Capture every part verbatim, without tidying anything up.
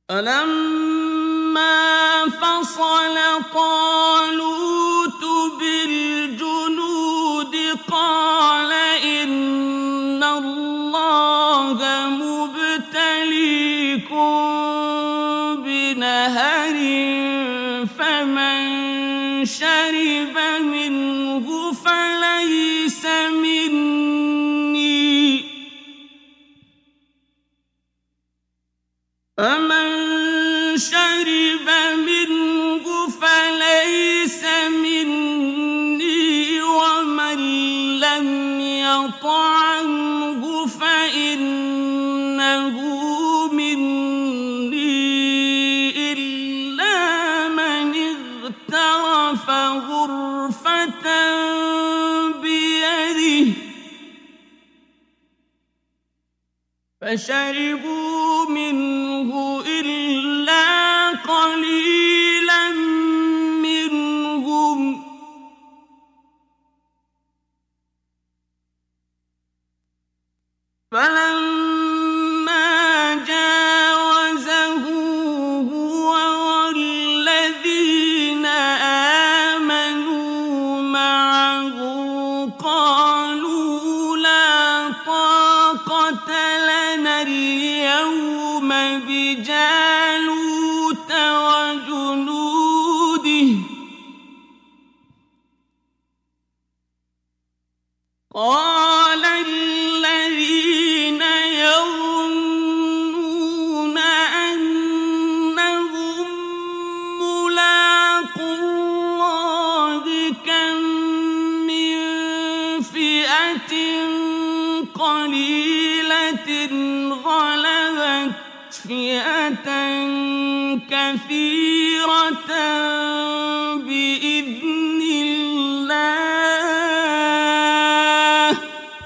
فلما فصل طالوت بالجنود قال إن الله مبتليكم بنهر فمن شرب منه فليس مني فمن شرب منه فليس مني ومن لم يطعمه فإنه مني إلا من اغترف غرفة بيده فشربوا منه إلا قليلا منهم فلما جاوزه هو والذين آمنوا معه قالوا لا طاقة لنا اليوم بجالوت وجنوده قال الذين يظنون أنهم ملاقو الله كم من فئة قليلة غلبت فئة كثيرة بإذن الله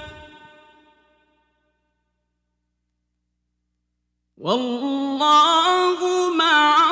والله مع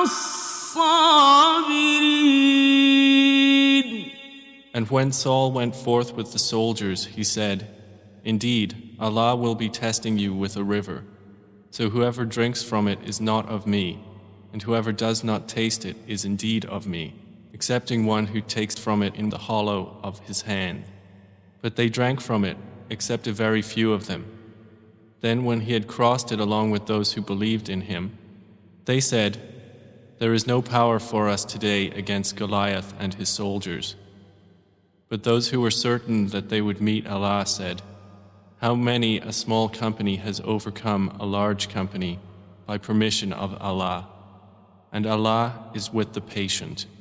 الصابرين. And when Saul went forth with the soldiers, he said, Indeed, Allah will be testing you with a river. So whoever drinks from it is not of me, and whoever does not taste it is indeed of me, excepting one who takes from it in the hollow of his hand. But they drank from it, except a very few of them. Then when he had crossed it along with those who believed in him, they said, There is no power for us today against Goliath and his soldiers. But those who were certain that they would meet Allah said, How many a small company has overcome a large company by permission of Allah, and Allah is with the patient.